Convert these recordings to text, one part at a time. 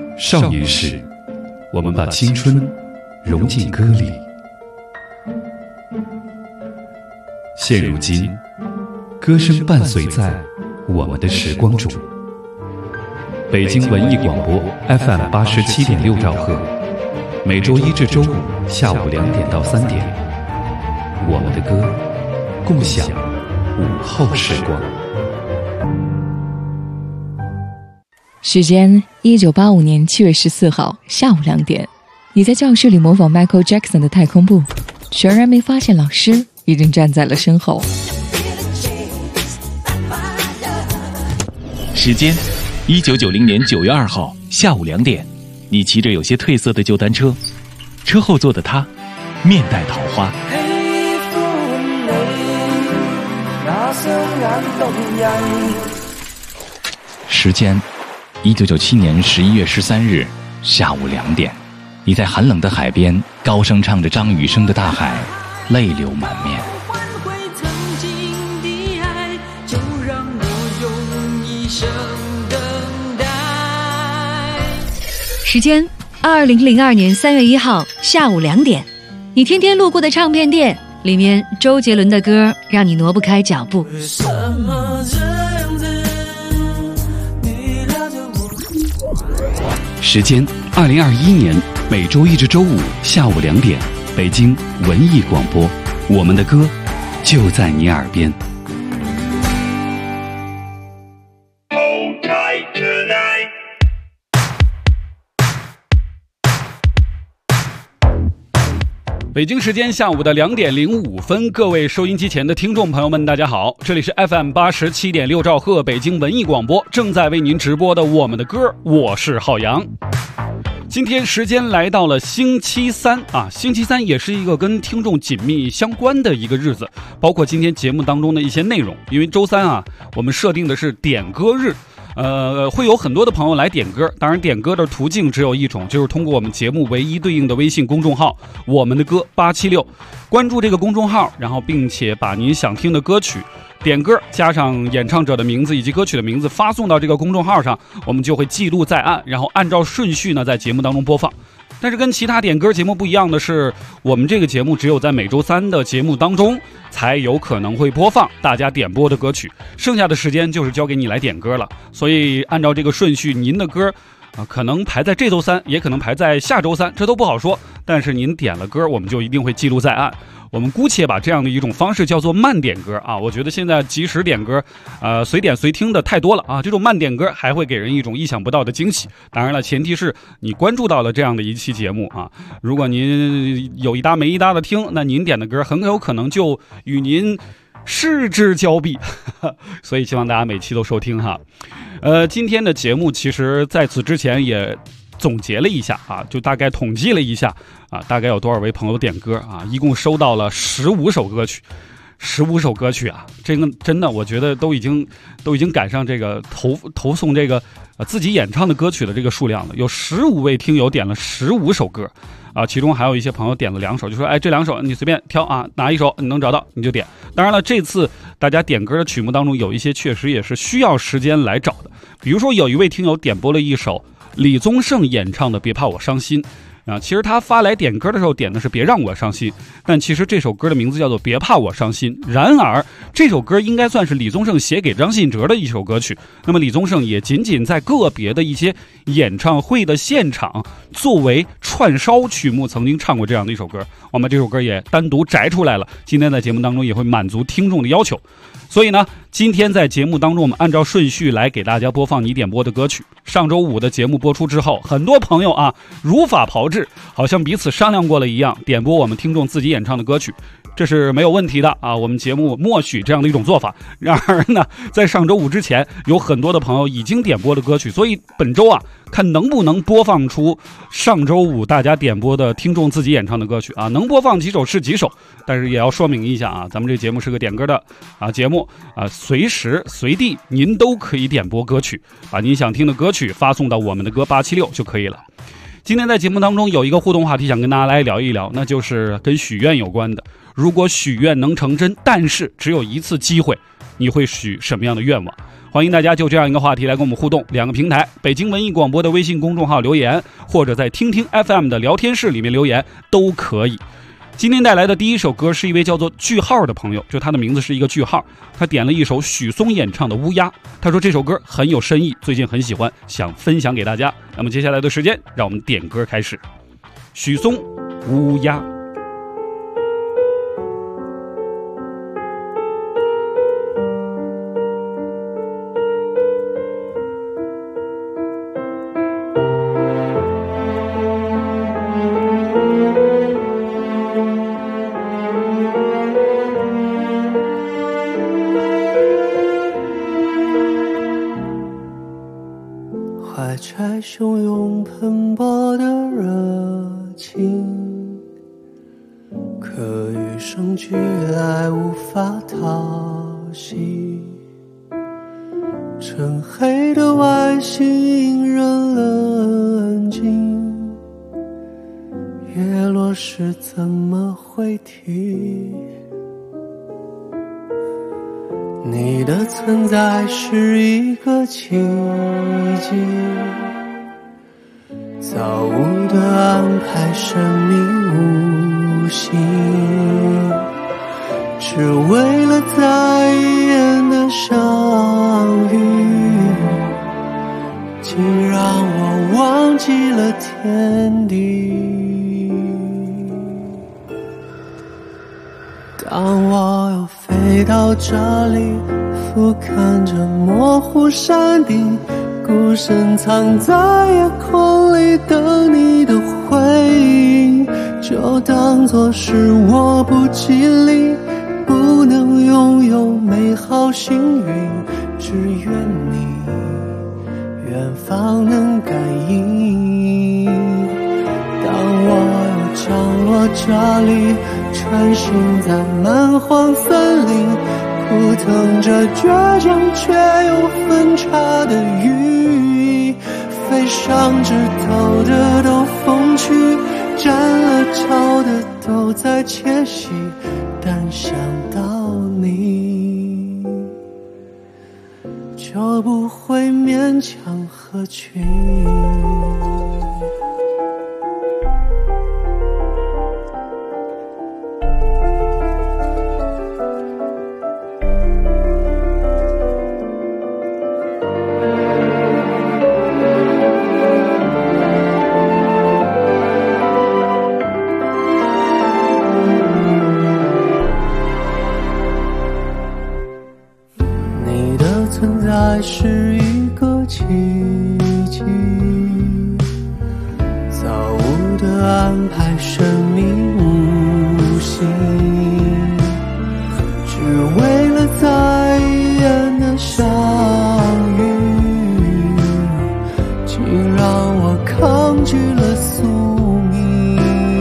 少年时，我们把青春融进歌里。现如今，歌声伴随在我们的时光中。北京文艺广播 FM87.6兆赫，每周一至周五下午2点到3点，我们的歌，共享午后时光。 时间1985年7月14号下午2点，你在教室里模仿 Michael Jackson 的太空步，全然没发现老师已经站在了身后。 时间1990年9月2号下午2点，你骑着有些褪色的旧单车，车后座的他面带桃花。时间1997年11月13日下午2点，你在寒冷的海边高声唱着张雨生的《大海》，泪流满面。 时间2002年3月1号下午2点，你天天路过的唱片店里面，周杰伦的歌让你挪不开脚步。 时间2021年每周一至周五下午2点，北京文艺广播，我们的歌就在你耳边。北京时间下午的2点05分，各位收音机前的听众朋友们，大家好，这里是 FM87.6兆赫北京文艺广播，正在为您直播的我们的歌，我是浩洋。今天时间来到了星期三啊，星期三也是一个跟听众紧密相关的一个日子，包括今天节目当中的一些内容，因为周三啊，我们设定的是点歌日。会有很多的朋友来点歌，当然点歌的途径只有一种，就是通过我们节目唯一对应的微信公众号我们的歌876，关注这个公众号，然后并且把您想听的歌曲点歌加上演唱者的名字以及歌曲的名字发送到这个公众号上，我们就会记录在案，然后按照顺序呢在节目当中播放。但是跟其他点歌节目不一样的是，我们这个节目只有在每周三的节目当中才有可能会播放大家点播的歌曲，剩下的时间就是交给你来点歌了。所以按照这个顺序，您的歌可能排在这周三，也可能排在下周三，这都不好说。但是您点了歌，我们就一定会记录在案。我们姑且把这样的一种方式叫做慢点歌啊。我觉得现在即时点歌，随点随听的太多了啊。这种慢点歌还会给人一种意想不到的惊喜。当然了，前提是你关注到了这样的一期节目啊。如果您有一搭没一搭的听，那您点的歌很有可能就与您失之交臂，所以希望大家每期都收听哈。今天的节目其实在此之前也总结了一下啊，就大概统计了一下啊，大概有多少位朋友点歌啊，一共收到了15首歌曲，15首歌曲啊，这个真的我觉得都已经赶上这个投送这个自己演唱的歌曲的这个数量了，有15位听友点了15首歌啊，其中还有一些朋友点了2首，就说哎，这2首你随便挑啊，哪一首你能找到你就点。当然了，这次大家点歌的曲目当中有一些确实也是需要时间来找的，比如说有一位听友点播了一首李宗盛演唱的《别怕我伤心》啊，其实他发来点歌的时候点的是别让我伤心，但其实这首歌的名字叫做别怕我伤心。然而这首歌应该算是李宗盛写给张信哲的一首歌曲，那么李宗盛也仅仅在个别的一些演唱会的现场作为串烧曲目曾经唱过这样的一首歌，我们这首歌也单独摘出来了，今天在节目当中也会满足听众的要求。所以呢，今天在节目当中我们按照顺序来给大家播放你点播的歌曲。上周五的节目播出之后，很多朋友啊如法炮制，好像彼此商量过了一样，点播我们听众自己演唱的歌曲，这是没有问题的啊，我们节目默许这样的一种做法。然而呢，在上周五之前有很多的朋友已经点播的歌曲，所以本周啊看能不能播放出上周五大家点播的听众自己演唱的歌曲啊，能播放几首是几首，但是也要说明一下啊，咱们这节目是个点歌的节目啊，随时随地您都可以点播歌曲，把您想听的歌曲发送到我们的歌876就可以了。今天在节目当中有一个互动话题想跟大家来聊一聊，那就是跟许愿有关的。如果许愿能成真，但是只有一次机会，你会许什么样的愿望？ 欢迎大家就这样一个话题来跟我们互动，两个平台，北京文艺广播的微信公众号留言，或者在听听 FM 的聊天室里面留言都可以。今天带来的第一首歌是一位叫做句号的朋友，就他的名字是一个句号，他点了一首许嵩演唱的《乌鸦》，他说这首歌很有深意，最近很喜欢，想分享给大家。那么接下来的时间让我们点歌开始。许嵩《乌鸦》。 怀揣汹涌喷薄的热情，可与生俱来无法讨喜。沉黑的外形引人冷静，月落时怎么会提？你的存在是一个奇迹，造物的安排，神秘无形，只为了再一眼的相遇，竟让我忘记了天地。当我又飞到这里，俯瞰着模糊山顶，孤身藏在夜空里等你的回应，就当作是我不吉利，不能拥有美好幸运，只愿你远方能感应。当我又降落这里，穿行在蛮荒森林，扑腾着倔强却又分叉的羽翼，飞上枝头的都风趣，沾了潮的都在窃喜，但想到你就不会勉强合群。存在是一个奇迹，造物的安排，神秘无形，只为了再一眼的相遇，竟让我抗拒了宿命。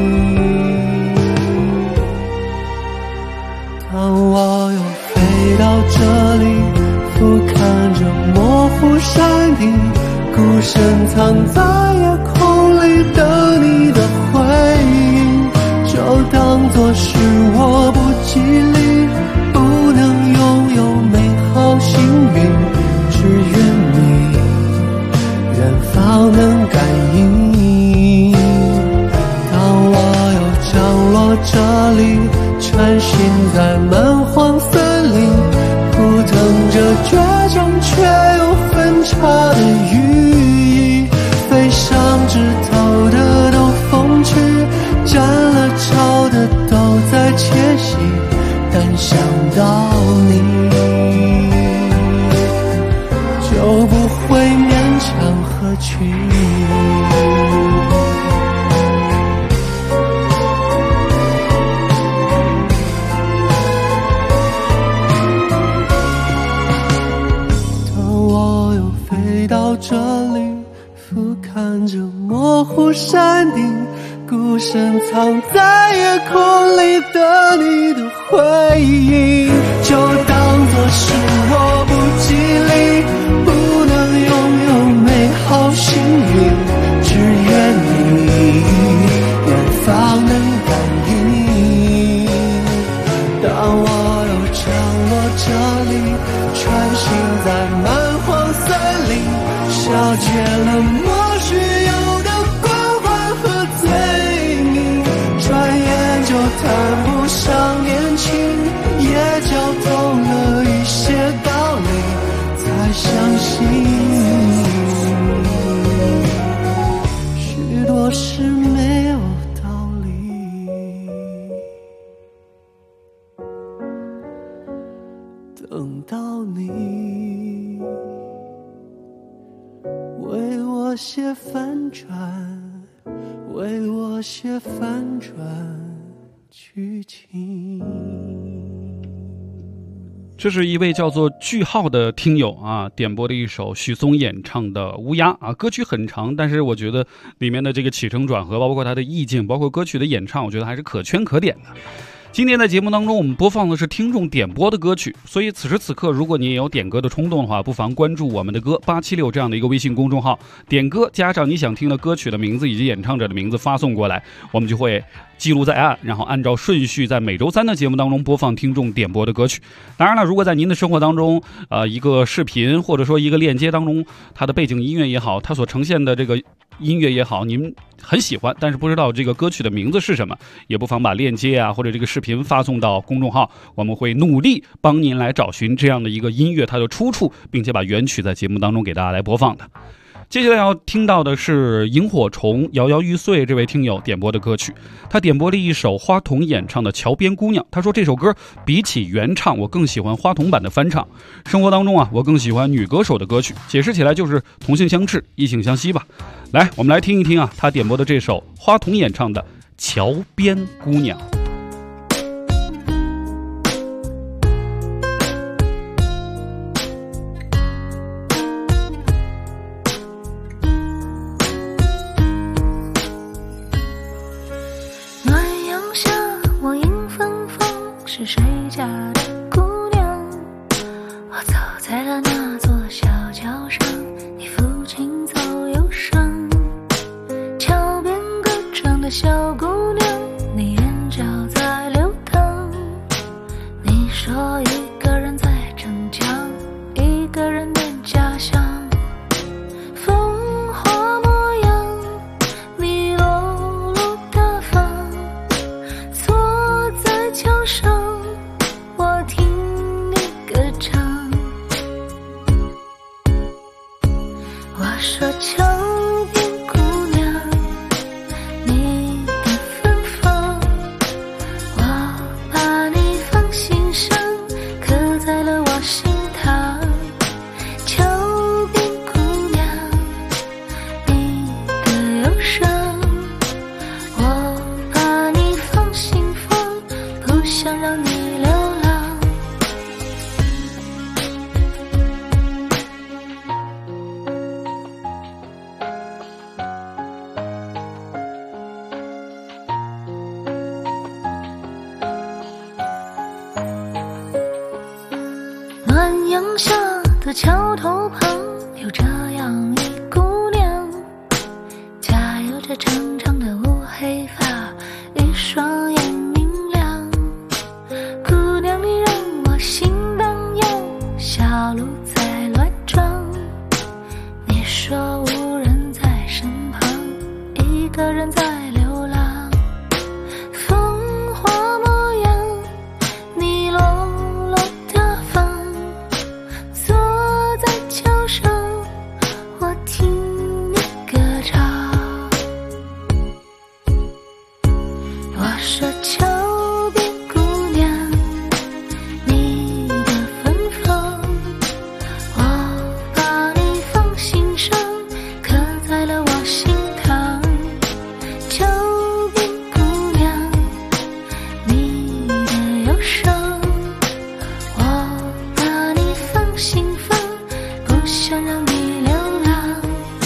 当我又飞到这里，俯瞰着模糊山顶，孤身藏在夜空里等你的回应，就当作是我不吉利，不能拥有美好幸运，只愿你远方能感应。当我又降落这里，穿行在蛮荒森林，扑腾着倔强却又分叉的羽翼，飞上枝头的都风趣，沾了潮的都在窃喜，但想到你就不会勉强合群。到这里，俯瞰着模糊山顶，孤身藏在夜空里的你的回应，就当作是我不吉利，不能拥有美好幸运，只愿你远方能感应。当我又降落这里，穿行在写反转，为我写反转剧情。 这是一位叫做句号的听友啊点播的一首许嵩演唱的《乌鸦》啊，歌曲很长，但是我觉得里面的这个起承转合，包括它的意境，包括歌曲的演唱，我觉得还是可圈可点的。今天在节目当中，我们播放的是听众点播的歌曲，所以此时此刻，如果你也有点歌的冲动的话，不妨关注我们的歌876这样的一个微信公众号，点歌加上你想听的歌曲的名字以及演唱者的名字发送过来，我们就会记录在案，然后按照顺序在每周三的节目当中播放听众点播的歌曲。当然了，如果在您的生活当中，一个视频或者说一个链接当中，它的背景音乐也好，它所呈现的这个音乐也好，您很喜欢，但是不知道这个歌曲的名字是什么，也不妨把链接啊或者这个视频发送到公众号，我们会努力帮您来找寻这样的一个音乐它的出处，并且把原曲在节目当中给大家来播放的。接下来要听到的是萤火虫摇摇欲碎这位听友点播的歌曲，他点播了一首花童演唱的《桥边姑娘》。他说这首歌比起原唱，我更喜欢花童版的翻唱。生活当中啊，我更喜欢女歌手的歌曲，解释起来就是同性相斥，异性相吸吧。来，我们来听一听啊，他点播的这首花童演唱的《桥边姑娘》。 是谁家的姑娘？我走在了那座小桥上，你父亲走忧伤。桥边歌唱的小姑娘，你眼角在流淌。你说一个人在逞强，一个人念家乡。风华模样，你落落大方，坐在桥上。我说桥边姑娘，你的芬芳，我把你放心上，刻在了我心膛。桥边姑娘，你的忧伤，我把你放心房，不想让你流浪。暖阳下的桥头旁，有这样一姑娘，家有着长长的乌黑发，一双眼明亮。姑娘你让我心荡漾，小鹿在乱撞。你说无人在身旁，一个人在流浪。风华模样，你落落大方，坐在桥上，我听你歌唱。我说桥边姑娘，你的芬芳，我把你放心上，刻在了我心膛。桥边姑娘，你的忧伤，我把你放心房，不想让你流浪。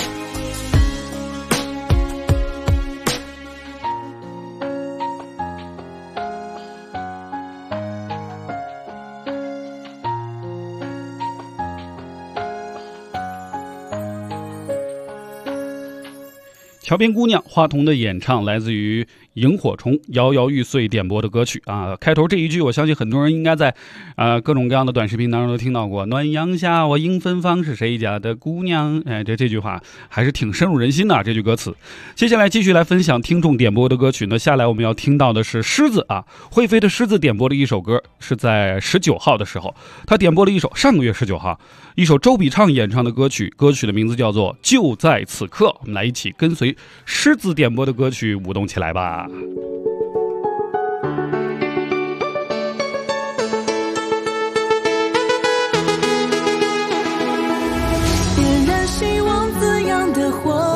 桥边姑娘花童的演唱来自于萤火虫摇摇欲碎点播的歌曲啊，开头这一句我相信很多人应该在各种各样的短视频当中都听到过，暖阳下我迎芬芳，是谁家的姑娘。这句话还是挺深入人心的这句歌词。接下来继续来分享听众点播的歌曲呢，下来我们要听到的是狮子啊，会飞的狮子点播的一首歌，是在19号的时候，他点播了一首上个月19号一首周笔畅演唱的歌曲，歌曲的名字叫做就在此刻。我们来一起跟随狮子点播的歌曲舞动起来吧。 点燃希望滋养的火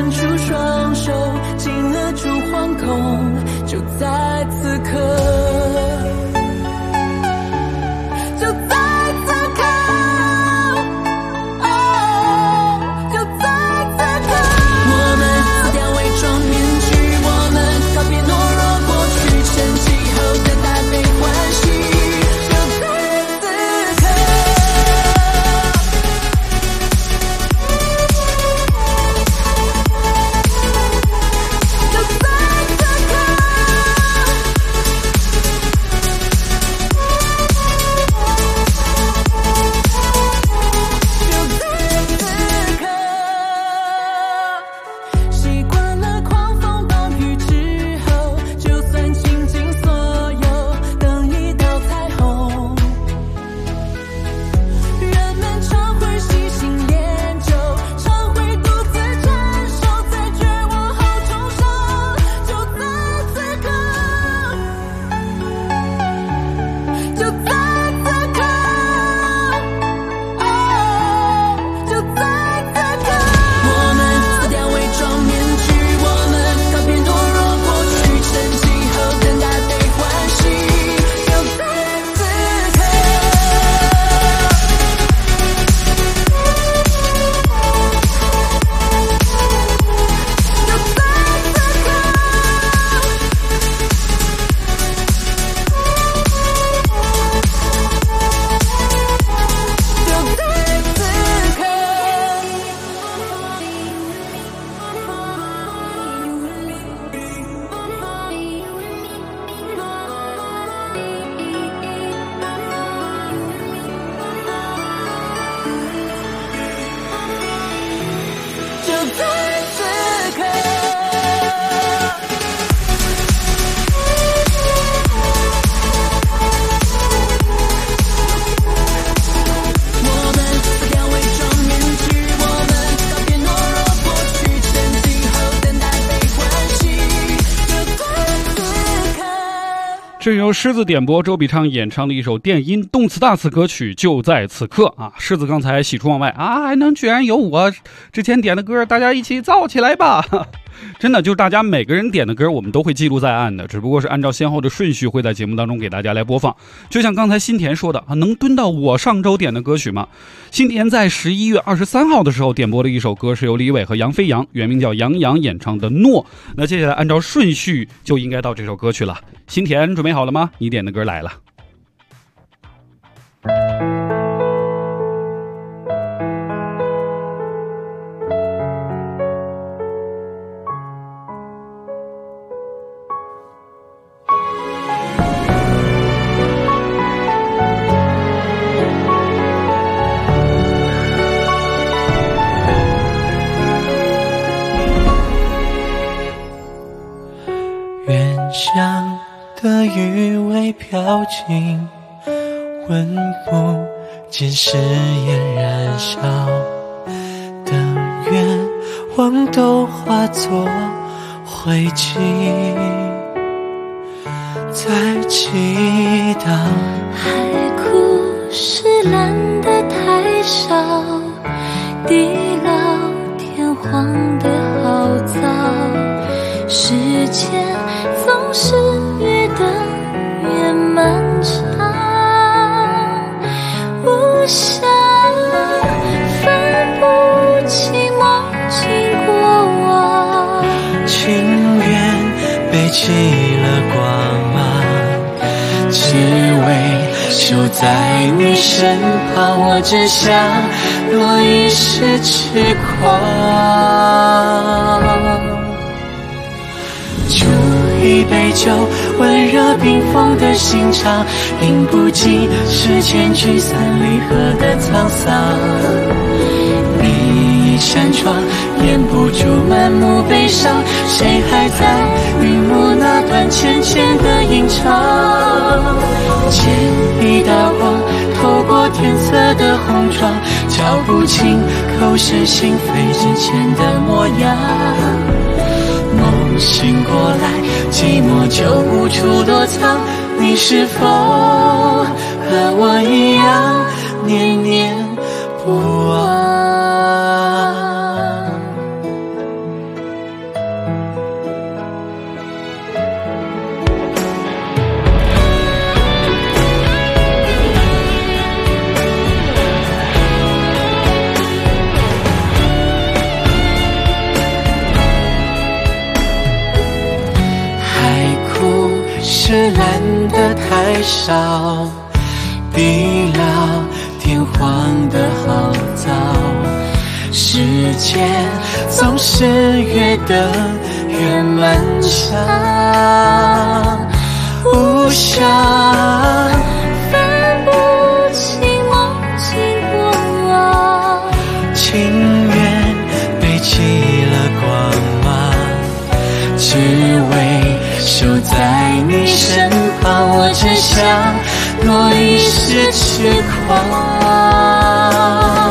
伸出双手，紧握住惶恐，就在此刻，就在此刻，哦，就在此刻。我们撕掉伪装面具，我们告别懦弱过去，沉寂后等待被唤醒，就在此刻。 这由狮子点播周笔畅演唱的一首电音动词大词歌曲就在此刻啊！狮子刚才喜出望外啊，还能居然有我之前点的歌，大家一起造起来吧！真的就是大家每个人点的歌我们都会记录在案的，只不过是按照先后的顺序会在节目当中给大家来播放。就像刚才新田说的啊，能蹲到我上周点的歌曲吗？新田在11月23号的时候点播的一首歌是由李伟和杨飞扬原名叫杨洋演唱的《诺》，那接下来按照顺序就应该到这首歌曲了。新田准备好了吗？你点的歌来了。 远乡的余味飘进，闻不见誓言燃烧，等愿望都化作灰烬，在祈祷。 海枯石烂的太少，地老天荒的好早，时间总是越等越漫长，无暇分不清梦境过往， 情愿背弃了光芒，只为守在你身旁。我只想落一世痴狂，煮一杯酒，温热冰封的心肠，饮不尽世间聚散离合的沧桑。闭一扇窗，掩不住满目悲伤，谁还在云雾那段浅浅的吟唱？借一道光，透过天色的红妆，瞧不清口是心非之间的模样。梦醒过来，寂寞就无处躲藏，你是否和我一样念念不忘？ 是蓝得太少，地老天荒得好早，时间总是越等越漫长，无暇分不清梦境过往， 情愿背弃了光芒，只为守在你身旁。我只想多一世痴狂，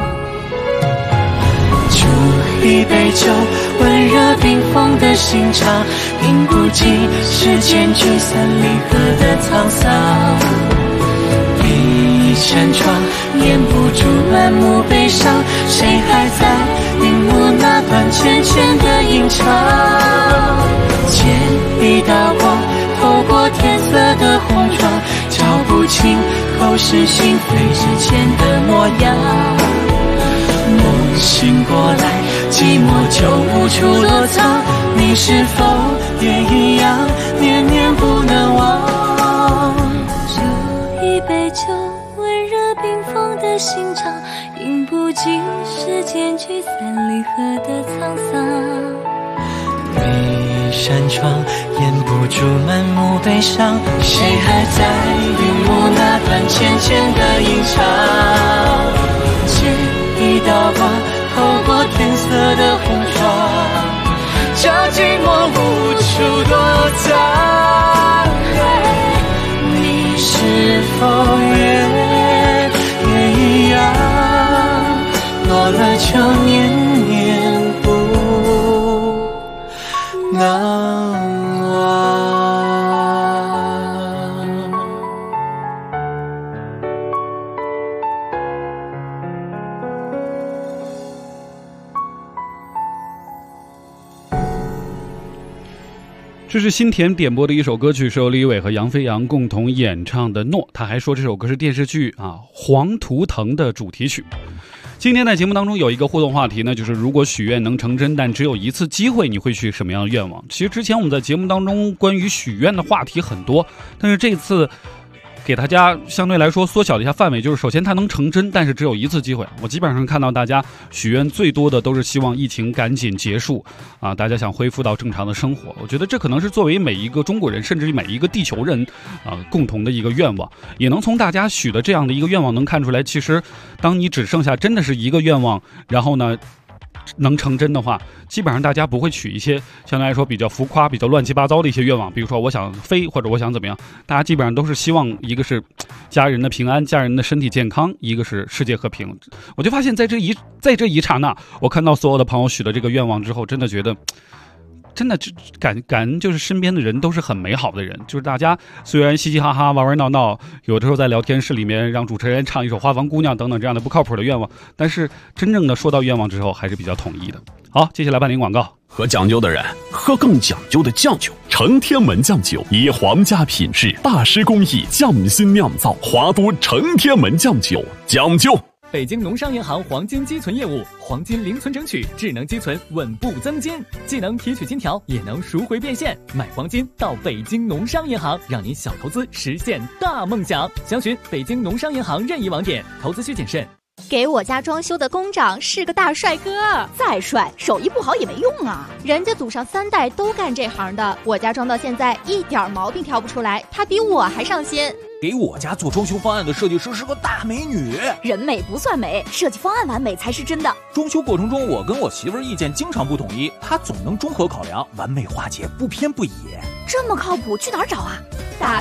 煮一杯酒，温热冰封的心肠，饮不尽世间聚散离合的沧桑。一扇窗，掩不住满目悲伤，谁还在云幕那段浅浅的吟唱？剪一道光，透过天色的红窗，照不清口是心非之间的模样。梦醒过来，寂寞就无处落藏，你是否也一样，念念不能忘？ 煮一杯酒，温热冰封的心肠，饮不尽世间聚散离合的沧桑。 一扇窗，掩不住满目悲伤，谁还在云幕那段浅浅的吟唱？剪一道光，透过天色的红窗，这寂寞无处躲藏。你是否也一样，落了就念念不难忘。 这是新田点播的一首歌曲，是由李伟和杨飞扬共同演唱的《诺》。他还说这首歌是电视剧黄图腾的主题曲。今天在节目当中有一个互动话题呢，就是如果许愿能成真，但只有一次机会，你会许什么样的愿望？其实之前我们在节目当中关于许愿的话题很多，但是这次给大家相对来说缩小了一下范围，就是首先它能成真，但是只有一次机会。我基本上看到大家许愿最多的都是希望疫情赶紧结束大家想恢复到正常的生活。我觉得这可能是作为每一个中国人，甚至每一个地球人共同的一个愿望。也能从大家许的这样的一个愿望能看出来，其实当你只剩下真的是一个愿望，然后呢能成真的话，基本上大家不会取一些相对来说比较浮夸比较乱七八糟的一些愿望，比如说我想飞或者我想怎么样，大家基本上都是希望一个是家人的平安，家人的身体健康，一个是世界和平。我就发现在这一刹那，我看到所有的朋友许的这个愿望之后，真的觉得真的感恩，就是身边的人都是很美好的人，就是大家虽然嘻嘻哈哈玩玩闹闹，有的时候在聊天室里面让主持人唱一首花房姑娘等等这样的不靠谱的愿望，但是真正的说到愿望之后还是比较统一的。好，接下来办理广告。 喝讲究的人喝更讲究的酱酒，成天门酱酒以皇家品质大师工艺匠心酿造，华都成天门酱酒讲究。 北京农商银行黄金积存业务，黄金零存整取，智能积存稳步增金，既能提取金条，也能赎回变现。买黄金到北京农商银行，让您小投资实现大梦想。详询北京农商银行任意网点，投资需谨慎。 给我家装修的工长是个大帅哥，再帅手艺不好也没用啊，人家祖上3代都干这行的，我家装到现在一点毛病挑不出来，他比我还上心。 给我家做装修方案的设计师是个大美女， 人美不算美，设计方案完美才是真的。 装修过程中我跟我媳妇儿意见经常不统一，她总能综合考量，完美化解，不偏不倚。 这么靠谱，去哪儿找啊？打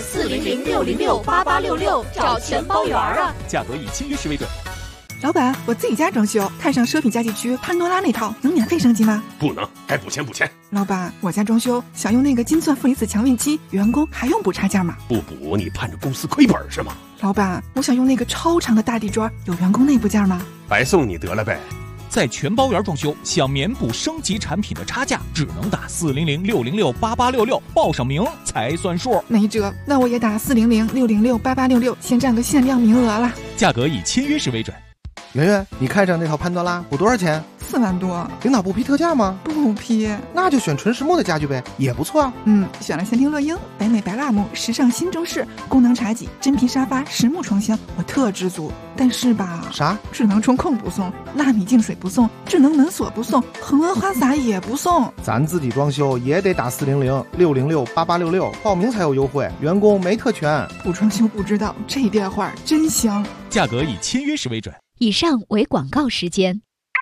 400-606-8866找全包圆啊， 价格以签约时为准。 老板，我自己家装修，看上奢品家具区潘多拉那套，能免费升级吗？ 不能，该补钱补钱。 老板，我家装修想用那个金钻负离子强运机，员工还用补差价吗？ 不补你盼着公司亏本是吗？ 老板，我想用那个超长的大地砖，有员工内部价吗？ 白送你得了呗。 在全包圆装修，想免补升级产品的差价，只能打400-606-8866，报上名才算数。 没辙，那我也打400-606-8866，先占个限量名额了。 价格以签约时为准。 圆圆，你看上那套潘多拉补多少钱 4万多。 领导不批特价吗？ 不批。 那就选纯实木的家具呗，也不错啊。 选了仙庭乐英、北美白蜡木、时尚新中式、功能茶几、真皮沙发、实木床箱，我特知足。但是吧， 啥？ 智能中控不送，纳米净水不送，智能门锁不送，恒温花洒也不送。 咱自己装修也得打400-606-8866，报名才有优惠，员工没特权。 不装修不知道，这电话真香。 价格以签约时为准。 以上为广告时间。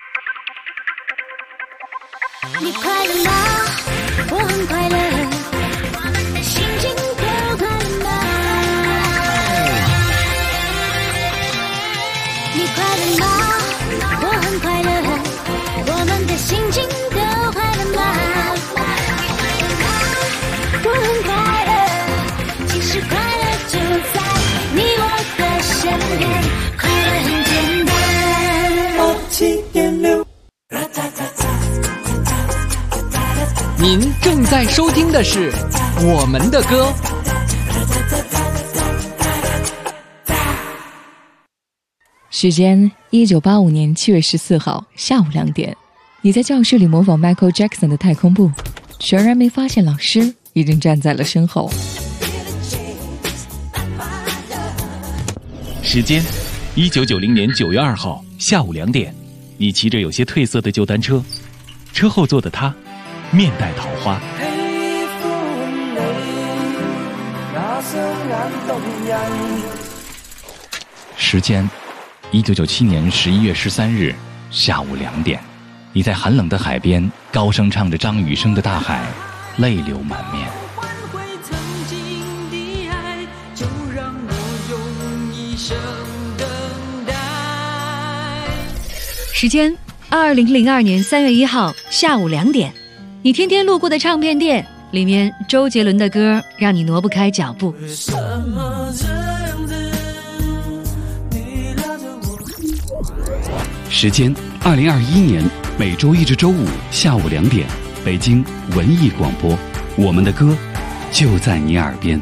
你快乐吗？我很快乐，我们的心情都快乐吗？你快乐吗？我很快乐，我们的心情都快乐吗？我很快乐，其实快乐就在你我的身边，快乐很简单。87.6 您正在收听的是我们的歌。 时间1985年7月14号下午2点，你在教室里模仿 Michael Jackson 的太空步，全然没发现老师已经站在了身后。 时间1990年9月2号下午2点，你骑着有些褪色的旧单车，车后座的他面带桃花。时间1997年11月13日下午2点，你在寒冷的海边高声唱着张雨生的《大海》，泪流满面。 时间2002年3月1号下午2点，你天天路过的唱片店里面，周杰伦的歌让你挪不开脚步。 时间2021年每周一至周五下午2点，北京文艺广播，我们的歌就在你耳边。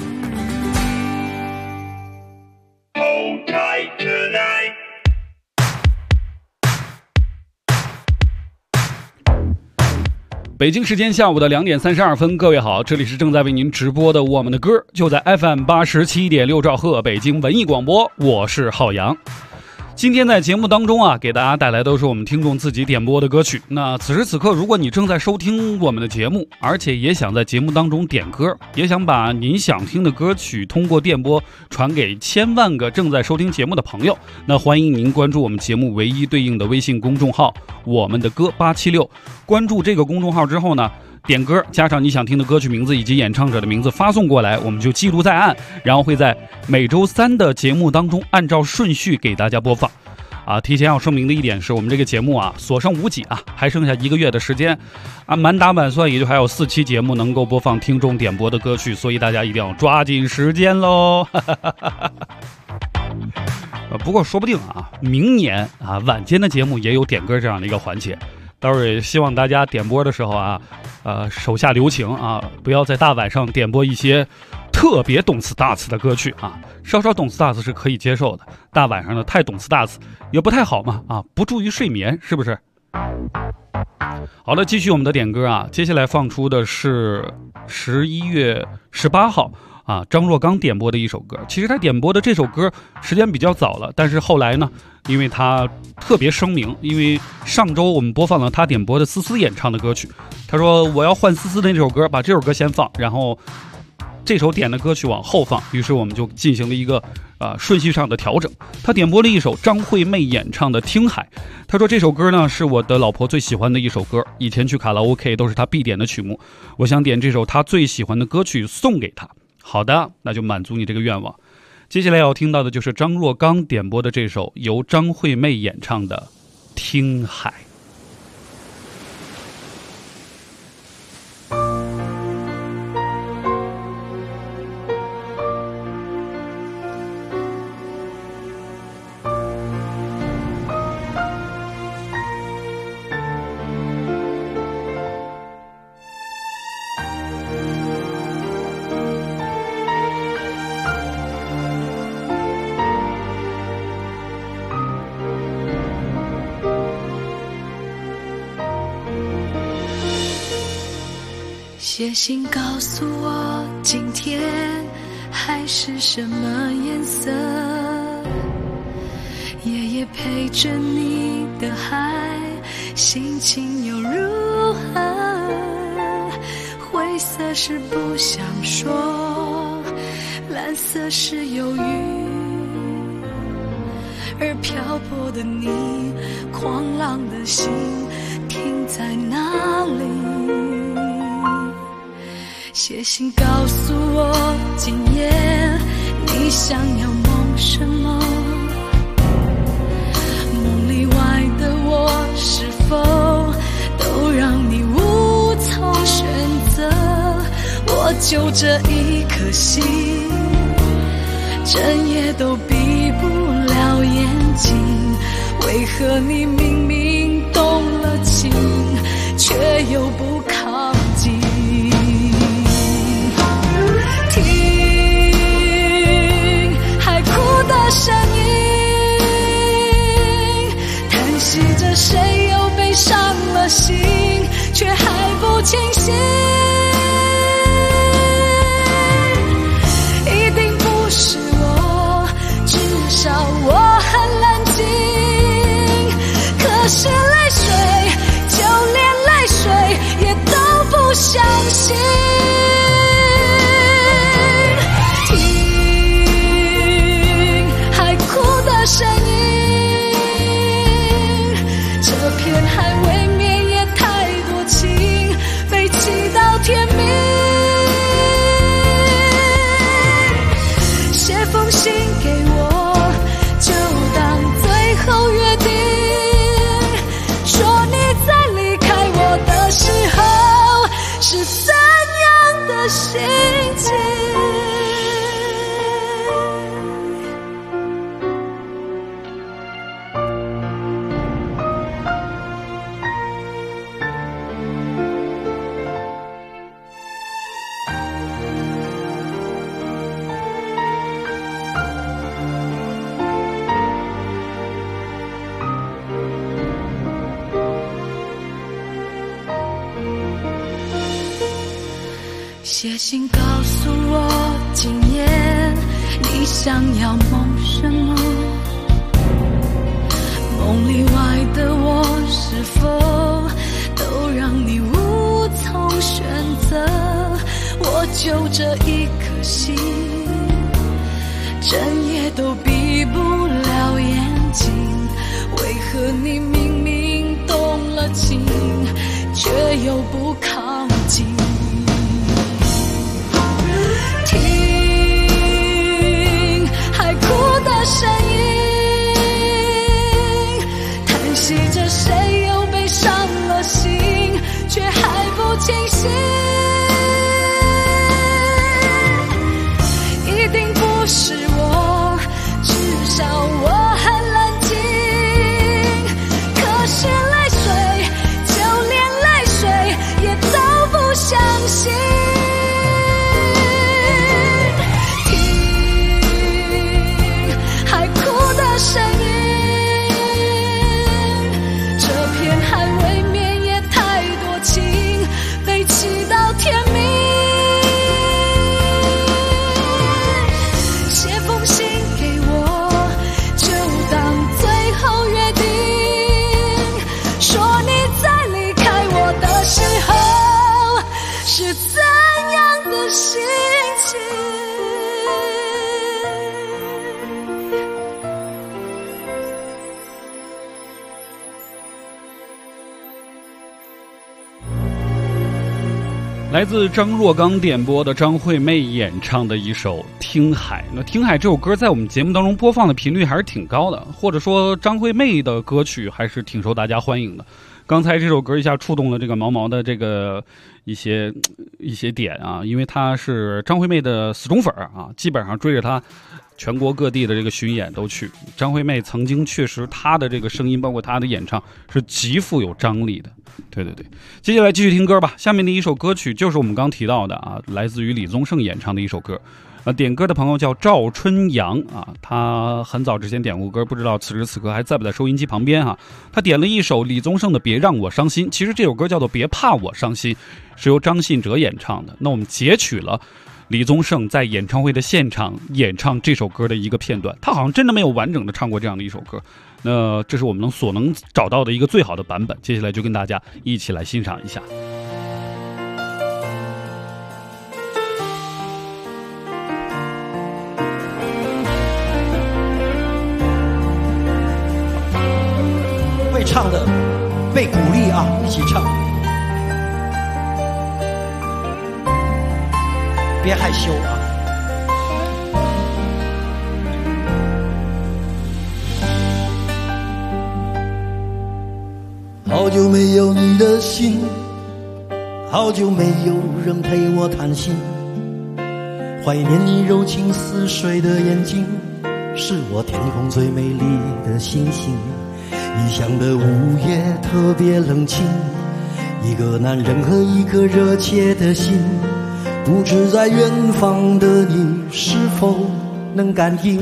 北京时间下午的2点32分，各位好，这里是正在为您直播的我们的歌，就在 FM 87.6兆赫北京文艺广播，我是浩洋。今天在节目当中啊，给大家带来都是我们听众自己点播的歌曲。那此时此刻，如果你正在收听我们的节目，而且也想在节目当中点歌，也想把您想听的歌曲通过电波传给千万个正在收听节目的朋友，那欢迎您关注我们节目唯一对应的微信公众号我们的歌876。关注这个公众号之后呢，点歌加上你想听的歌曲名字以及演唱者的名字发送过来，我们就记录在案，然后会在每周3的节目当中按照顺序给大家播放。提前要声明的一点是，我们这个节目啊所剩无几啊，还剩下1个月的时间啊，满打满算也就还有4期节目能够播放听众点播的歌曲，所以大家一定要抓紧时间喽。不过说不定啊，明年啊晚间的节目也有点歌这样的一个环节。到时候也希望大家点播的时候啊，手下留情啊，不要在大晚上点播一些特别动次大次的歌曲啊，稍稍动次大次是可以接受的，大晚上的太动次大次也不太好嘛啊，不助于睡眠，是不是？好了，继续我们的点歌啊，接下来放出的是11月18号。张若刚点播的一首歌，其实他点播的这首歌时间比较早了，但是后来呢，因为他特别声明，因为上周我们播放了他点播的思思演唱的歌曲，他说我要换思思的那首歌，把这首歌先放，然后这首点的歌曲往后放，于是我们就进行了一个顺序上的调整。他点播了一首张惠妹演唱的《听海》，他说这首歌呢是我的老婆最喜欢的一首歌，以前去卡拉 OK 都是她必点的曲目，我想点这首她最喜欢的歌曲送给她。好的，那就满足你这个愿望。接下来要听到的就是张若刚点播的这首由张惠妹演唱的《听海》。 写信告诉我今天海是什么颜色，夜夜陪着你的海心情又如何，灰色是不想说，蓝色是忧郁，而漂泊的你，狂浪的心停在哪里？写信告诉我今夜你想要梦什么，梦里外的我是否都让你无从选择？我就这一颗心，整夜都闭不了眼睛，为何你明明动了情，却又不靠近？听海哭的声音，叹息着谁又被伤了心，却还不清醒。一定不是我，至少我很冷静，可是泪水，就连泪水也都不相信。听海哭的声音，这片海未免也太多情，被气到天明。写封信给我，就当最后约定，说你在离开我的时候是怎样的心情。写信告诉我今夜你想要梦什么，梦里外的我是否都让你无从选择？我就这一颗心，整夜都闭不了眼睛，为何你明明动了情，却又不靠近？听海哭的声音，叹息着谁又被伤了心，却还不清醒。一定不是我，至少我很冷静，可是泪水，就连泪水也都不相信。声音，这片海未免也太多情，被气到天明。写封信给我，就当最后约定，说你在离开我的时候是怎样的心情。 来自张若刚点播的张惠妹演唱的一首《听海》。那《听海》这首歌在我们节目当中播放的频率还是挺高的，或者说张惠妹的歌曲还是挺受大家欢迎的。刚才这首歌一下触动了这个毛毛的这个一些点啊，因为他是张惠妹的死忠粉啊，基本上追着他全国各地的这个巡演都去。张惠妹曾经确实她的这个声音包括她的演唱是极富有张力的。对，接下来继续听歌吧。下面的一首歌曲就是我们刚提到的啊，来自于李宗盛演唱的一首歌， 点歌的朋友叫赵春阳啊，他很早之前点过歌，不知道此时此刻还在不在收音机旁边啊。他点了一首李宗盛的《别让我伤心》，其实这首歌叫做《别怕我伤心》，是由张信哲演唱的。那我们截取了李宗盛在演唱会的现场演唱这首歌的一个片段，他好像真的没有完整的唱过这样的一首歌。那这是我们所能找到的一个最好的版本，接下来就跟大家一起来欣赏一下。 会唱的被鼓励啊，一起唱，别害羞啊。好久没有你的心，好久没有人陪我谈心，怀念你柔情似水的眼睛，是我天空最美丽的星星。异乡的午夜特别冷清，一个男人和一颗热切的心，不知在远方的你是否能感应。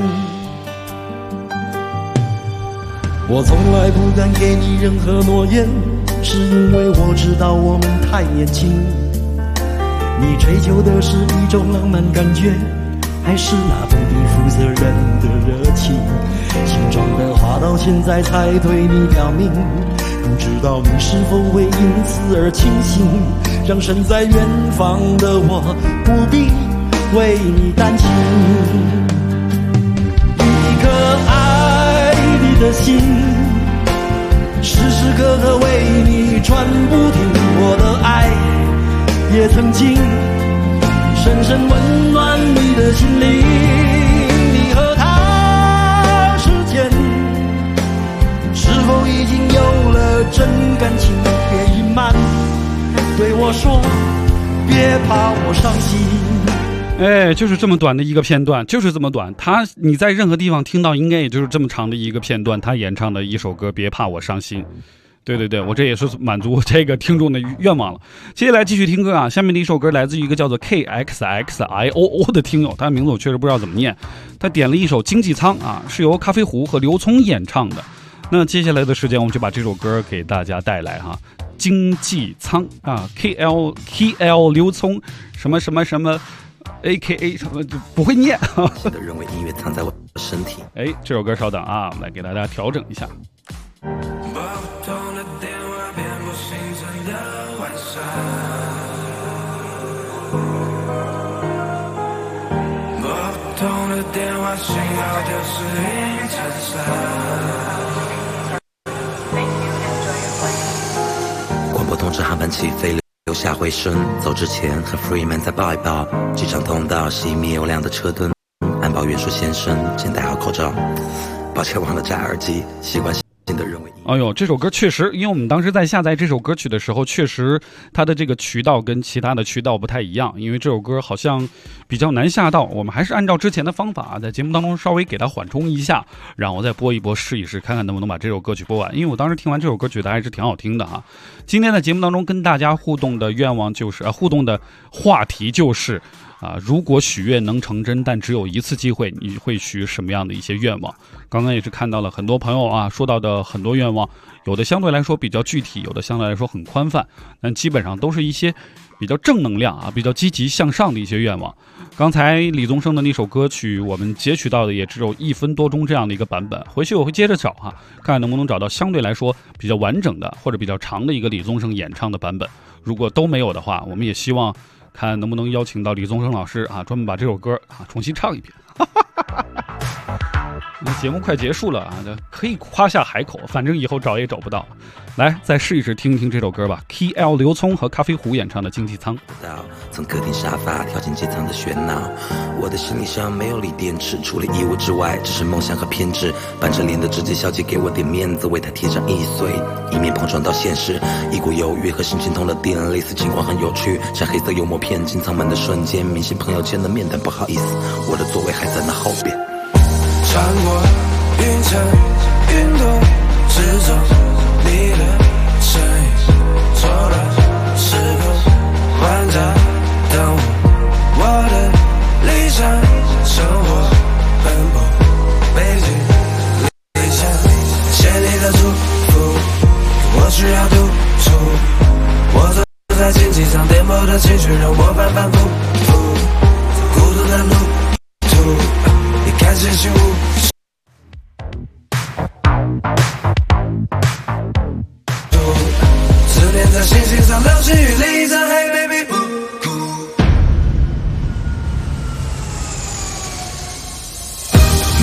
我从来不敢给你任何诺言，是因为我知道我们太年轻。你追求的是一种浪漫感觉，还是那不必负责任的热情？心中的话到现在才对你表明，不知道你是否会因此而清醒，让身在远方的我不必为你担心。一颗爱你的心，时时刻刻为你转不停，我的爱也曾经深深温暖你的心灵。你和他之间是否已经有了真感情？别隐瞒，对我说，别怕我伤心。 哎，就是这么短的一个片段，就是这么短。你在任何地方听到，应该也就是这么长的一个片段，他演唱的一首歌《别怕我伤心》。对对对，我这也是满足这个听众的愿望了。接下来继续听歌啊，下面的一首歌来自于一个叫做 KXXIOO 的听友，他的名字我确实不知道怎么念。他点了一首《经济舱》啊，是由咖啡壶和刘聪演唱的。那接下来的时间，我们就把这首歌给大家带来哈。经济舱啊 ，KL 刘聪什么什么什么。AKA 什么就不会念的认为音乐藏在我身体。 哎，这首歌稍等啊，我们来给大家调整一下。 广播通知航班起飞，留下回声，走之前和 Freeman 再抱一抱。机场通道熄灭有亮的车灯，安保员说先生请戴好口罩。抱歉忘了摘耳机，习惯性的认为。 哎呦，这首歌确实，因为我们当时在下载这首歌曲的时候，确实它的这个渠道跟其他的渠道不太一样，因为这首歌好像比较难下到，我们还是按照之前的方法，在节目当中稍微给它缓冲一下，然后再播一播试一试，看看能不能把这首歌曲播完。因为我当时听完这首歌曲的还是挺好听的哈。今天在节目当中跟大家互动的愿望就是互动的话题就是如果许愿能成真，但只有一次机会，你会许什么样的一些愿望？刚刚也是看到了很多朋友说到的很多愿望，有的相对来说比较具体，有的相对来说很宽泛，但基本上都是一些比较正能量比较积极向上的一些愿望。刚才李宗盛的那首歌曲，我们截取到的也只有1分多钟这样的一个版本，回去我会接着找看看能不能找到相对来说比较完整的或者比较长的一个李宗盛演唱的版本。如果都没有的话，我们也希望看能不能邀请到李宗盛老师专门把这首歌重新唱一遍。那节目快结束了可以夸下海口，反正以后找也找不到。来，再试一试听一听这首歌吧。KL 刘聪和咖啡壶演唱的《经济舱》。 从客厅沙发跳进机舱的喧闹，我的行李箱没有锂电池，除了衣物之外，只是梦想和偏执。板着脸的直接小姐给我点面子，为她贴上1岁，以免碰撞到现实。一股犹豫和心情通了电，类似情况很有趣，像黑色幽默片进舱门的瞬间，明星朋友圈的面谈不好意思，我的座位还在那后边。 穿过云层运动之中，你的身影错乱时空，万家等我的理想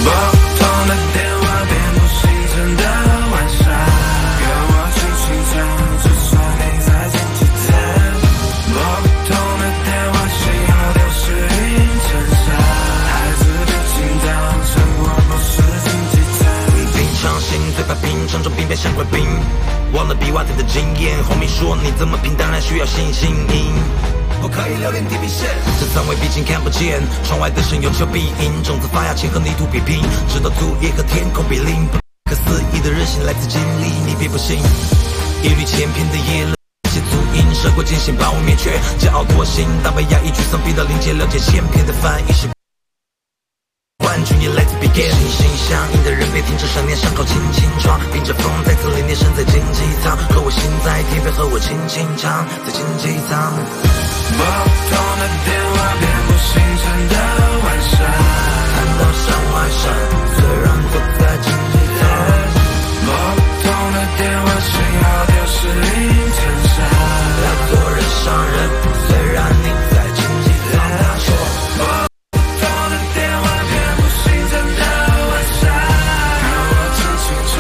拨不通的电话，遍布星辰的晚上，给我轻轻唱，就算你在星期天。拨不通的电话，信号丢失云层下，孩子别紧张，生活不是竞技场。 你平常心，嘴巴平常中并别像贵宾，忘了比瓦特的经验。后面说你怎么拼，当然需要信心赢。不可以留恋地平线，这三位毕竟看不见，窗外的神有求必应，种子发芽前和泥土比拼，直到竹叶和天空比邻。不可思议的韧性来自经历，你别不信。一缕千篇的叶落，些足印，涉过艰险把我灭绝，骄傲惰性，当被压抑沮丧逼到临界，了解千篇的翻译是冠军也来自 begin。 心心相印的人别停止想念，伤口轻轻撞，迎着风再次连连身在竞技场，和我心在天边，和我轻轻唱，在竞技场。 拨不通的电话，遍布星辰的晚上， 看到山外山，虽然不在竞技场。 拨不通的电话，信号丢失云层下， 要做人上人，虽然你在竞技场。他说拨不通的电话，遍布星辰的晚上，和我轻轻唱，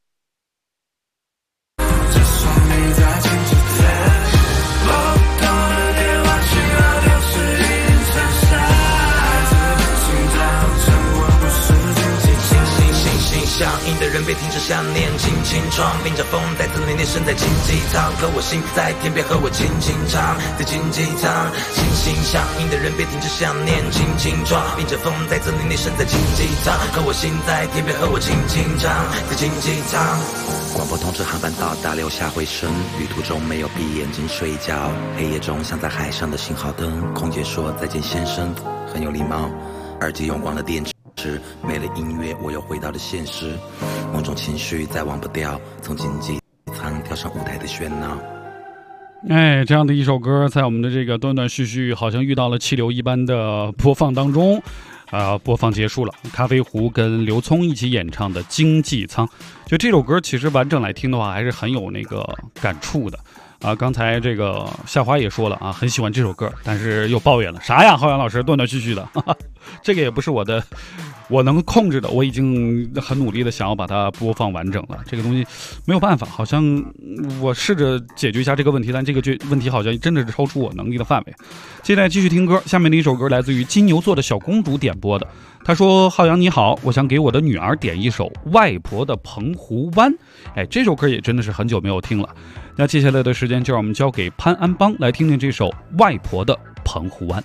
就算你在竞技场。拨不通的电话，信号丢失云层下，孩子别紧张，生活不是竞技场。 心相印的人别停止想念，轻轻撞，迎着风再次连连身在竞技场，和我心在天边，和我轻轻唱，在竞技场。心相印的人别停止想念，轻轻撞，迎着风再次连连身在竞技场，和我心在天边，和我轻轻唱，在竞技场。广播通知航班到达，留下回声。旅途中没有闭眼睛睡觉，黑夜中像在海上的信号灯。空姐说再见先生，很有礼貌。耳机用光了电池，没了音乐，我又回到了现实。某种情绪再忘不掉，从竞技舱跳上舞台的喧闹。 哎，这样的一首歌，在我们的这个断断续续，好像遇到了气流一般的播放当中。播放结束了，咖啡壶跟刘聪一起演唱的《经济舱》，就这首歌其实完整来听的话，还是很有那个感触的。刚才这个夏华也说了啊，很喜欢这首歌，但是又抱怨了啥呀？浩洋老师断断续续的，哈哈，这个也不是我能控制的，我已经很努力的想要把它播放完整了。这个东西没有办法，好像我试着解决一下这个问题，但这个问题好像真的是超出我能力的范围。接下来继续听歌，下面的一首歌来自于金牛座的小公主点播的。她说：“浩洋你好，我想给我的女儿点一首《外婆的澎湖湾》。”哎，这首歌也真的是很久没有听了。那接下来的时间就让我们交给潘安邦来听听这首《外婆的澎湖湾》。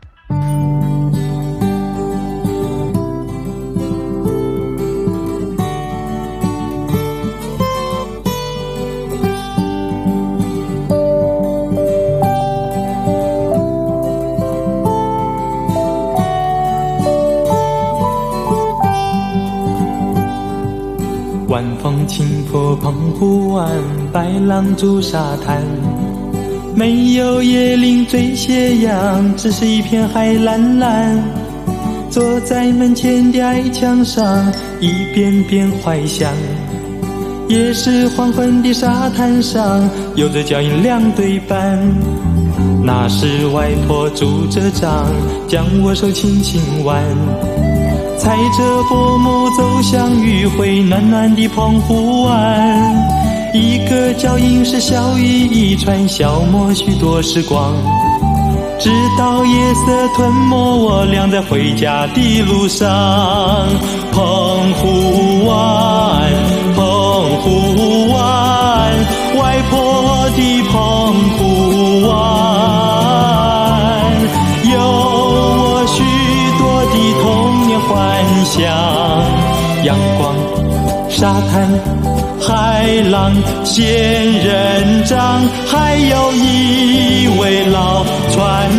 晚风轻拂澎湖湾，白浪逐沙滩，没有椰林缀斜阳，只是一片海蓝蓝。坐在门前的矮墙上，一遍遍怀想。也是黄昏的沙滩上，有着脚印两对半。那时外婆拄着杖，将我手轻轻挽。踩着薄暮走向余晖暖暖的澎湖湾，一个脚印是小雨一串，消磨许多时光，直到夜色吞没我俩在回家的路上。澎湖湾，澎湖湾，外婆的澎湖湾，有我许多的童年幻想，阳光、沙滩、海浪、仙人掌，还有一位老船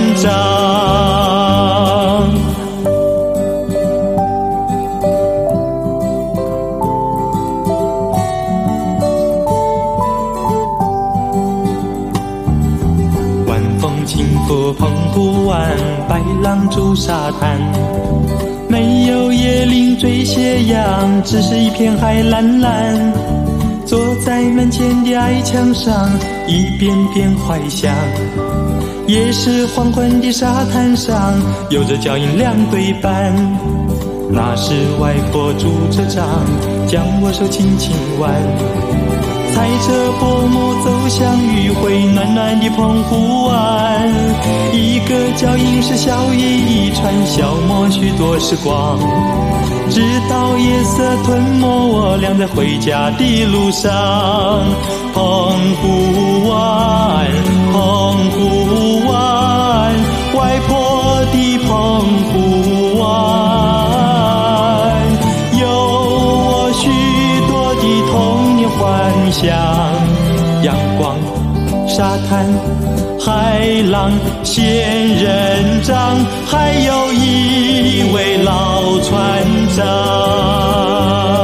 长。晚风轻拂澎湖湾，白浪逐沙滩，没有椰林缀斜阳，只是一片海蓝蓝。坐在门前的矮墙上，一遍遍怀想。也是黄昏的沙滩上，有着脚印两对半。 那时外婆拄着杖，将我手轻轻挽，踩着薄暮走向余晖暖暖的澎湖湾。一个脚印是笑语一串，消磨许多时光，直到夜色吞没我俩在回家的路上。澎湖湾，澎湖湾，外婆的澎湖湾，有我许多的童年幻想。阳光、沙滩、海浪、仙人掌，还有一位老船长。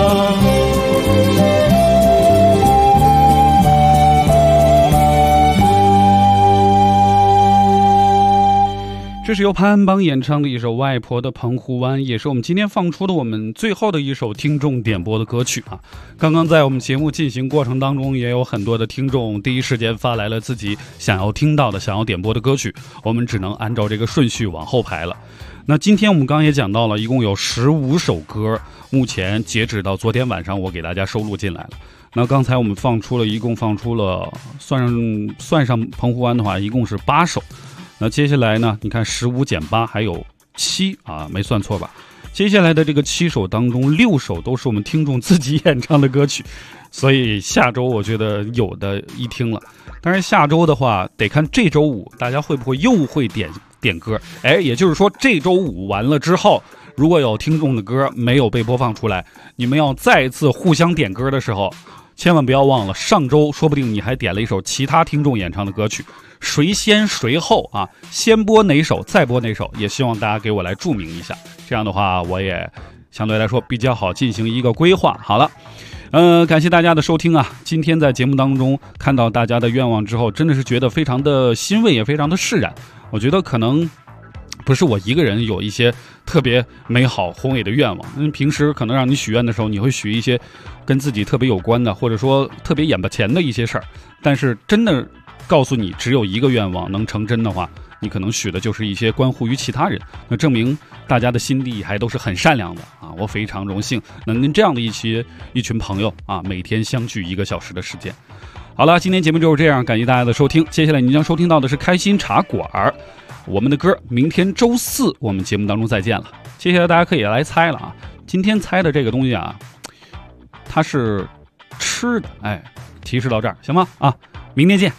这是由潘安邦演唱的一首《外婆的澎湖湾》，也是我们今天放出的我们最后的一首听众点播的歌曲啊。刚刚在我们节目进行过程当中，也有很多的听众第一时间发来了自己想要听到的、想要点播的歌曲，我们只能按照这个顺序往后排了。那今天我们刚刚也讲到了，一共有15首歌，目前截止到昨天晚上，我给大家收录进来了。那刚才我们一共放出了，算上澎湖湾的话，一共是8首。那接下来呢，你看15减8还有7啊，没算错吧？接下来的这个7首当中，6首都是我们听众自己演唱的歌曲，所以下周我觉得有的一听了。当然下周的话，得看这周5大家会不会又会点歌。也就是说这周5完了之后，如果有听众的歌没有被播放出来，你们要再次互相点歌的时候，千万不要忘了上周说不定你还点了一首其他听众演唱的歌曲，谁先谁后啊？先播哪首再播哪首，也希望大家给我来注明一下，这样的话我也相对来说比较好进行一个规划。好了，感谢大家的收听啊！今天在节目当中看到大家的愿望之后，真的是觉得非常的欣慰，也非常的释然。我觉得可能不是我一个人有一些特别美好宏伟的愿望，平时可能让你许愿的时候，你会许一些跟自己特别有关的，或者说特别眼巴前的一些事儿，但是真的告诉你只有一个愿望能成真的话，你可能许的就是一些关乎于其他人，那证明大家的心地还都是很善良的啊！我非常荣幸能跟这样的一群朋友啊，每天相聚1个小时的时间。好了，今天节目就是这样，感谢大家的收听。接下来您将收听到的是开心茶馆，我们的歌明天周4我们节目当中再见了。接下来大家可以来猜了啊，今天猜的这个东西啊，它是吃的，提示到这儿行吗？啊，明天见。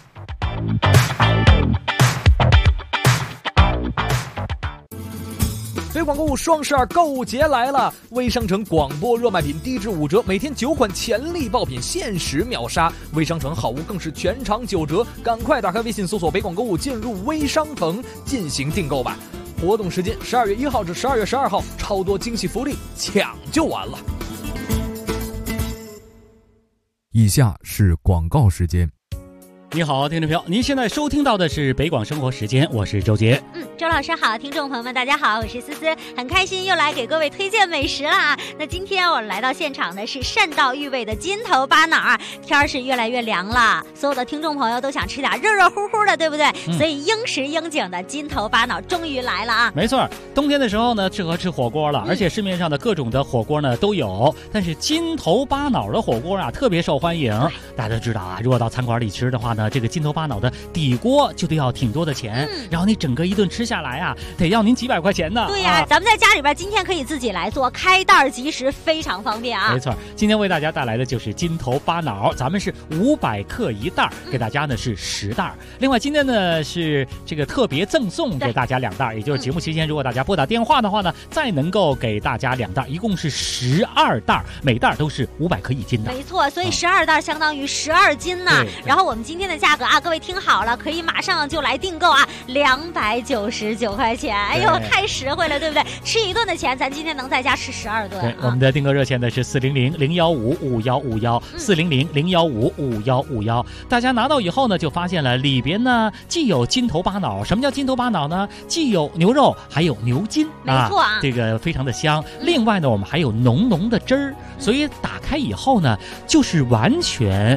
北广购物双12购物节来了，微商城广播热卖品低至5折，每天9款潜力爆品限时秒杀，微商城好物更是全场9折，赶快打开微信搜索北广购物，进入微商城进行订购吧。活动时间12月1号至12月12号，超多惊喜福利，抢就完了。 以下是广告时间。 你好，听众朋友，您现在收听到的是北广生活时间，我是周杰。 周老师好，听众朋友们大家好，我是思思，很开心又来给各位推荐美食啦。那今天我来到现场的是善道育味的金头巴脑，天是越来越凉了，所有的听众朋友都想吃点热热乎乎的，对不对？所以应时应景的金头巴脑终于来了啊！ 没错，冬天的时候呢，适合吃火锅了，而且市面上的各种的火锅呢都有，但是金头巴脑的火锅啊特别受欢迎。大家都知道啊，如果到餐馆里吃的话呢，这个金头巴脑的底锅就得要挺多的钱，然后你整个一顿吃下来啊，得要您几百块钱呢。 对呀，咱们在家里边今天可以自己来做，开袋即食，非常方便啊。 没错，今天为大家带来的就是金头巴脑，咱们是500克1袋，给大家呢是10袋。另外今天呢是这个特别赠送给大家2袋，也就是节目期间如果大家拨打电话的话呢，再能够给大家2袋，一共是12袋，每袋都是500克1斤的。 没错，所以12袋相当于12斤呢。然后我们今天的价格啊，各位听好了，可以马上就来订购啊，299块钱，哎呦，太实惠了，对不对？吃一顿的钱，咱今天能在家吃12顿。 对，我们的订购热线呢是400-015-5151，400-015-5151。大家拿到以后呢，就发现了里边呢既有金头巴脑，什么叫金头巴脑呢？既有牛肉，还有牛筋， 没错啊， 这个非常的香。另外呢，我们还有浓浓的汁儿，所以打开以后呢，就是完全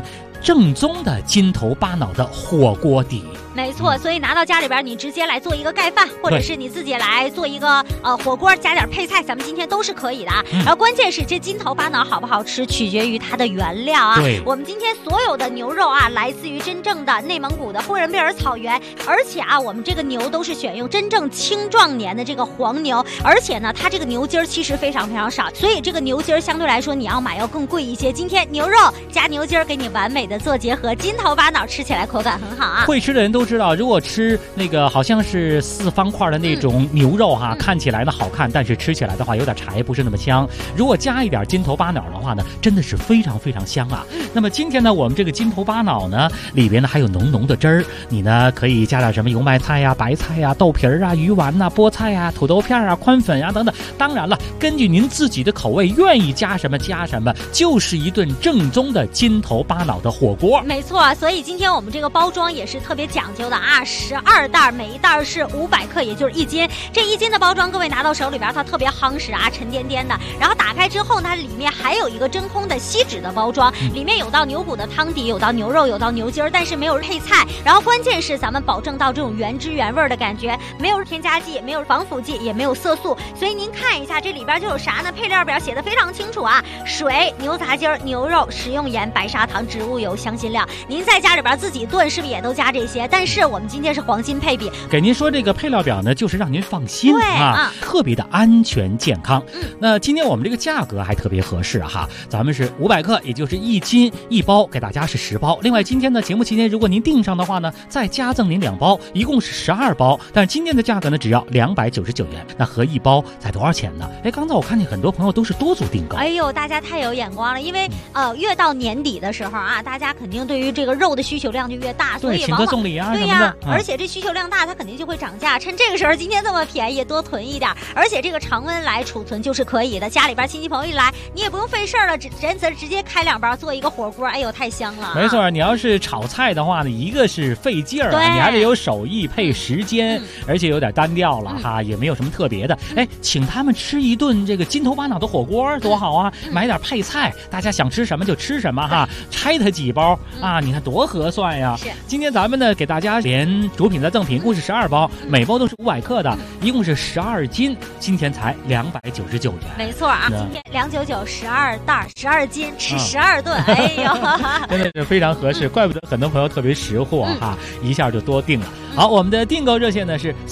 正宗的金头巴脑的火锅底。 没错，所以拿到家里边，你直接来做一个盖饭，或者是你自己来做一个火锅，加点配菜，咱们今天都是可以的。然后关键是这金头巴脑好不好吃，取决于它的原料啊。 对， 我们今天所有的牛肉啊，来自于真正的内蒙古的呼伦贝尔草原，而且啊，我们这个牛都是选用真正青壮年的这个黄牛，而且呢，它这个牛筋儿其实非常非常少，所以这个牛筋儿相对来说你要买要更贵一些。今天牛肉加牛筋儿给你完美的做结合，金头巴脑吃起来口感很好啊。 会吃的人都知道，如果吃那个好像是4方块的那种牛肉哈，看起来呢好看，但是吃起来的话有点柴，不是那么香。如果加一点金头巴脑的话呢，真的是非常非常香啊。那么今天呢，我们这个金头巴脑呢，里边呢还有浓浓的汁儿，你呢可以加点什么油麦菜呀、白菜呀、豆皮儿啊、鱼丸呐、菠菜呀、土豆片啊、宽粉呀等等。当然了，根据您自己的口味，愿意加什么加什么，就是一顿正宗的金头巴脑的火锅。 没错，所以今天我们这个包装也是特别讲究的啊，12袋，每一袋是500克，也就是1斤。这1斤的包装，各位拿到手里边，它特别夯实啊，沉甸甸的。然后打开之后呢，它里面还有一个真空的锡纸的包装，里面有到牛骨的汤底，有到牛肉，有到牛筋儿，但是没有配菜。然后关键是咱们保证到这种原汁原味的感觉，没有添加剂，没有防腐剂，也没有色素。所以您看一下这里边就有啥呢？配料表写的非常清楚啊，水、牛杂筋儿、牛肉、食用盐、白砂糖、植物油、香辛料。您在家里边自己炖是不是也都加这些？但是我们今天是黄金配比， 给您说这个配料表呢，就是让您放心啊，特别的安全健康。那今天我们这个价格还特别合适哈，咱们是500克，也就是1斤1包，给大家是10包。另外今天呢，节目期间如果您订上的话呢，再加赠您2包，一共是12包。但是今天的价格呢，只要299元，那合一包才多少钱呢？哎，刚才我看见很多朋友都是多组订购。 哎呦，大家太有眼光了，因为越到年底的时候啊，大家肯定对于这个肉的需求量就越大，所以请客送礼啊， 对呀，而且这需求量大，它肯定就会涨价。趁这个时候，今天这么便宜，多囤一点。而且这个常温来储存就是可以的，家里边亲戚朋友一来，你也不用费事儿了，直接开2包做一个火锅，哎呦，太香了。 没错，你要是炒菜的话呢，一个是费劲儿啊，你还得有手艺配时间，而且有点单调了哈，也没有什么特别的。哎，请他们吃一顿这个金头巴脑的火锅多好啊！买点配菜，大家想吃什么就吃什么哈，拆它几包啊，你看多合算呀！ 是， 今天咱们呢给大家连主品再赠品，共是12包，每包都是500克的，一共是12斤，今天才299元。 没错啊，今天299 12袋12斤，吃12顿，哎呦， 真的是非常合适，怪不得很多朋友特别识货哈，一下就多订了。好，我们的订购热线呢是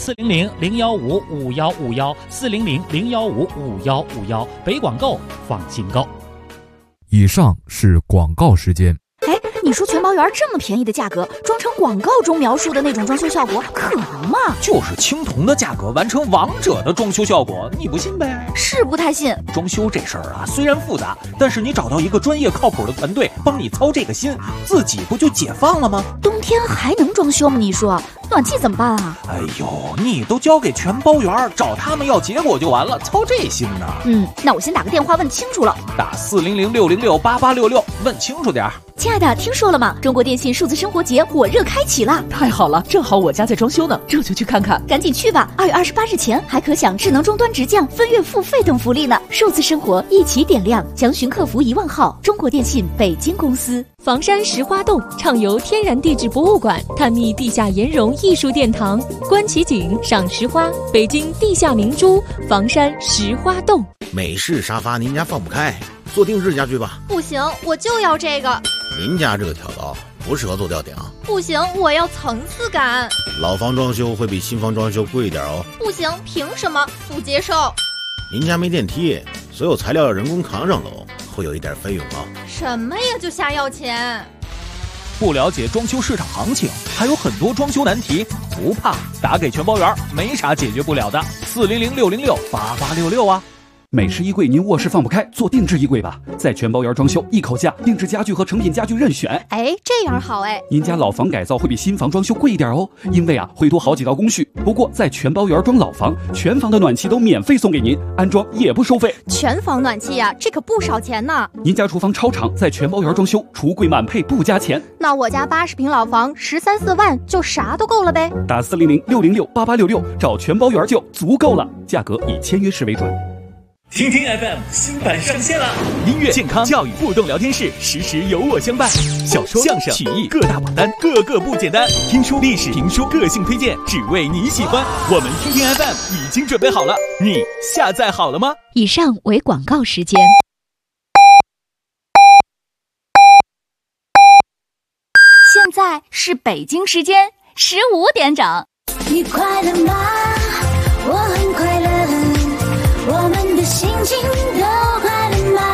400-015-5151，400-015-5151，北广购放心购。 以上是广告时间。 哎，你说全包园这么便宜的价格，装成广告中描述的那种装修效果，可能吗？ 就是青铜的价格完成王者的装修效果，你不信呗？ 是不太信。 装修这事儿啊，虽然复杂，但是你找到一个专业靠谱的团队帮你操这个心，自己不就解放了吗？ 冬天还能装修吗？你说暖气怎么办啊？ 哎呦，你都交给全包园，找他们要结果就完了，操这心呢？ 那我先打个电话问清楚了。 打400-606-8866，问清楚点。 亲爱的，听说了吗？中国电信数字生活节火热开启了！ 太好了，正好我家在装修呢，这就去看看。 赶紧去吧！2月28日前还可享智能终端直降、分月付费等福利呢。数字生活一起点亮，详询客服1万号。中国电信北京公司。 房山石花洞畅游天然地质博物馆，探秘地下岩溶艺术殿堂，观奇景，赏石花，北京地下明珠，房山石花洞。 美式沙发您家放不开，做定制家具吧。 不行，我就要这个。 您家这个挑高不适合做吊顶。 不行，我要层次感。 老房装修会比新房装修贵一点哦。 不行，凭什么？不接受。 您家没电梯，所有材料要人工扛上楼，会有一点费用哦。 什么呀，就瞎要钱？ 不了解装修市场行情，还有很多装修难题，不怕，打给全包园，没啥解决不了的。400-606-8866啊。 美式衣柜您卧室放不开，做定制衣柜吧，在全包园装修一口价，定制家具和成品家具任选。 哎，这样好哎。 您家老房改造会比新房装修贵一点哦，因为会多好几道工序。不过在全包园装老房，全房的暖气都免费送给您，安装也不收费。 全房暖气呀，这可不少钱呢。 您家厨房超长，在全包园装修，橱柜满配不加钱。 那我家80平老房13、14万就啥都够了呗。 打400-606-8866，找全包园就足够了，价格以签约式为准。 听听 FM 新版上线了，音乐、健康、教育、互动聊天室，时时有我相伴。小说、相声、曲艺各大榜单，个个不简单。听书、历史、评书，个性推荐，只为你喜欢。我们听听 FM 已经准备好了，你下载好了吗？ 以上为广告时间。 现在是北京时间15点整。 你快乐吗？我很快乐，我们的心情都快乐吗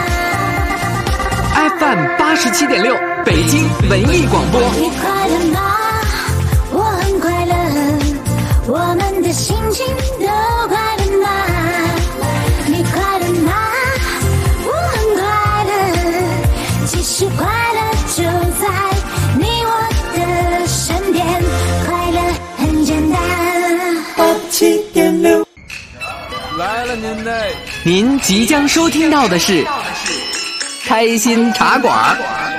？FM 87.6，北京文艺广播。 你快乐吗？我很快乐，我们的心情都快乐吗？你快乐吗？我很快乐，其实快乐就在你我的身边，快乐很简单。87.6， 来了您嘞！您即将收听到的是开心茶馆。